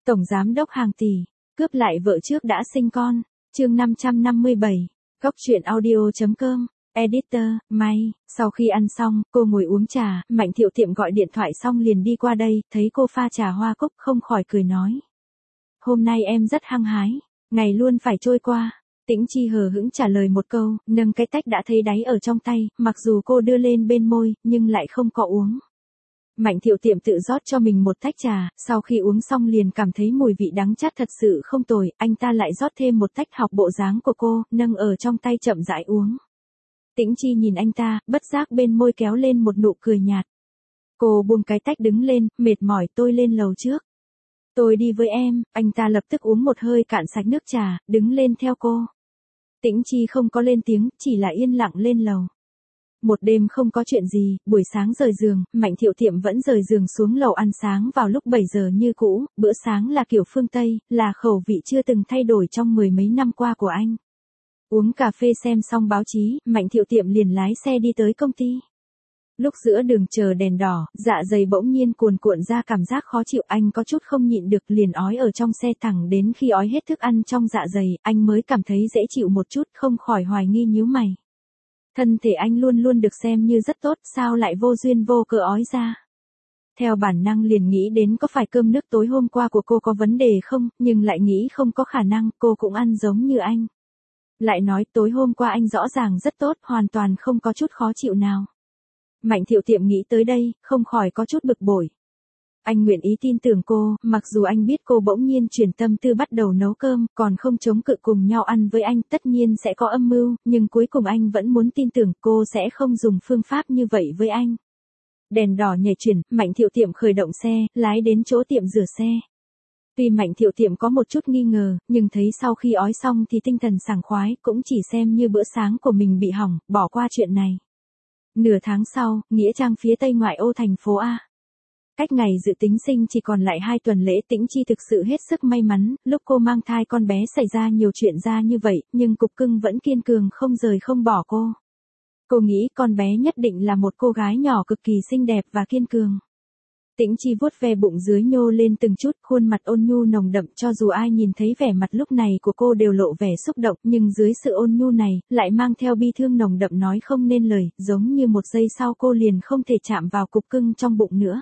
Tổng giám đốc hàng tỷ, cướp lại vợ trước đã sinh con. Chương 557. Góc truyện audio.com. Editor, May. Sau khi ăn xong, cô ngồi uống trà, Mạnh Thiệu Tiệm gọi điện thoại xong liền đi qua đây, thấy cô pha trà hoa cúc không khỏi cười nói. Hôm nay em rất hăng hái, ngày luôn phải trôi qua. Tĩnh Chi hờ hững trả lời một câu, nâng cái tách đã thấy đáy ở trong tay, mặc dù cô đưa lên bên môi, nhưng lại không có uống. Mạnh Thiệu Tiệm tự rót cho mình một tách trà, sau khi uống xong liền cảm thấy mùi vị đắng chát thật sự không tồi, anh ta lại rót thêm một tách học bộ dáng của cô, nâng ở trong tay chậm rãi uống. Tĩnh Chi nhìn anh ta, bất giác bên môi kéo lên một nụ cười nhạt. Cô buông cái tách đứng lên, mệt mỏi tôi lên lầu trước. Tôi đi với em, anh ta lập tức uống một hơi cạn sạch nước trà, đứng lên theo cô. Tĩnh Chi không có lên tiếng, chỉ là yên lặng lên lầu. Một đêm không có chuyện gì, buổi sáng rời giường, Mạnh Thiệu Tiệm vẫn rời giường xuống lầu ăn sáng vào lúc 7 giờ như cũ, bữa sáng là kiểu phương Tây, là khẩu vị chưa từng thay đổi trong mười mấy năm qua của anh. Uống cà phê xem xong báo chí, Mạnh Thiệu Tiệm liền lái xe đi tới công ty. Lúc giữa đường chờ đèn đỏ, dạ dày bỗng nhiên cuồn cuộn ra cảm giác khó chịu, anh có chút không nhịn được liền ói ở trong xe thẳng đến khi ói hết thức ăn trong dạ dày, anh mới cảm thấy dễ chịu một chút, không khỏi hoài nghi nhíu mày. Thân thể anh luôn luôn được xem như rất tốt, sao lại vô duyên vô cớ ói ra. Theo bản năng liền nghĩ đến có phải cơm nước tối hôm qua của cô có vấn đề không, nhưng lại nghĩ không có khả năng, cô cũng ăn giống như anh. Lại nói tối hôm qua anh rõ ràng rất tốt, hoàn toàn không có chút khó chịu nào. Mạnh Thiệu Tiệm nghĩ tới đây, không khỏi có chút bực bội. Anh nguyện ý tin tưởng cô, mặc dù anh biết cô bỗng nhiên chuyển tâm tư bắt đầu nấu cơm, còn không chống cự cùng nhau ăn với anh, tất nhiên sẽ có âm mưu, nhưng cuối cùng anh vẫn muốn tin tưởng cô sẽ không dùng phương pháp như vậy với anh. Đèn đỏ nhảy chuyển, Mạnh Thiệu Tiệm khởi động xe, lái đến chỗ tiệm rửa xe. Tuy Mạnh Thiệu Tiệm có một chút nghi ngờ, nhưng thấy sau khi ói xong thì tinh thần sảng khoái, cũng chỉ xem như bữa sáng của mình bị hỏng, bỏ qua chuyện này. Nửa tháng sau, nghĩa trang phía tây ngoại ô thành phố A. Cách ngày dự tính sinh chỉ còn lại 2 tuần lễ, Tĩnh Chi thực sự hết sức may mắn, lúc cô mang thai con bé xảy ra nhiều chuyện ra như vậy, nhưng cục cưng vẫn kiên cường không rời không bỏ cô. Cô nghĩ con bé nhất định là một cô gái nhỏ cực kỳ xinh đẹp và kiên cường. Tĩnh Chi vuốt ve bụng dưới nhô lên từng chút, khuôn mặt ôn nhu nồng đậm, cho dù ai nhìn thấy vẻ mặt lúc này của cô đều lộ vẻ xúc động, nhưng dưới sự ôn nhu này, lại mang theo bi thương nồng đậm nói không nên lời, giống như một giây sau cô liền không thể chạm vào cục cưng trong bụng nữa.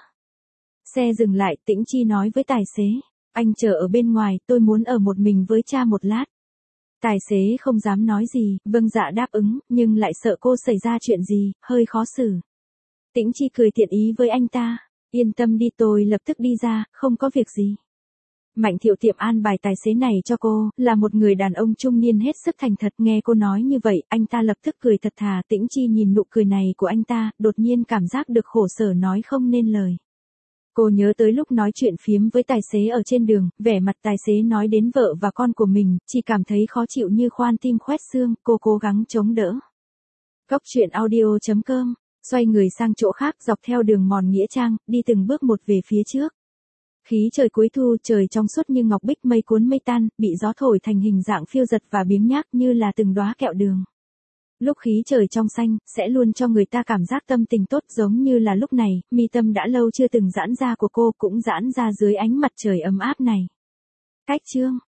Xe dừng lại, Tĩnh Chi nói với tài xế, anh chờ ở bên ngoài, tôi muốn ở một mình với cha một lát. Tài xế không dám nói gì, vâng dạ đáp ứng, nhưng lại sợ cô xảy ra chuyện gì, hơi khó xử. Tĩnh Chi cười thiện ý với anh ta, yên tâm đi tôi lập tức đi ra, không có việc gì. Mạnh Thiệu Tiệm an bài tài xế này cho cô, là một người đàn ông trung niên hết sức thành thật, nghe cô nói như vậy, anh ta lập tức cười thật thà. Tĩnh Chi nhìn nụ cười này của anh ta, đột nhiên cảm giác được khổ sở nói không nên lời. Cô nhớ tới lúc nói chuyện phiếm với tài xế ở trên đường, vẻ mặt tài xế nói đến vợ và con của mình, chỉ cảm thấy khó chịu như khoan tim khoét xương, cô cố gắng chống đỡ. Góc truyện audio.com, xoay người sang chỗ khác dọc theo đường mòn nghĩa trang, đi từng bước một về phía trước. Khí trời cuối thu, trời trong suốt như ngọc bích, mây cuốn mây tan, bị gió thổi thành hình dạng phiêu giật và biếng nhác như là từng đóa kẹo đường. Lúc khí trời trong xanh, sẽ luôn cho người ta cảm giác tâm tình tốt, giống như là lúc này, mi tâm đã lâu chưa từng giãn ra của cô cũng giãn ra dưới ánh mặt trời ấm áp này. Cách chương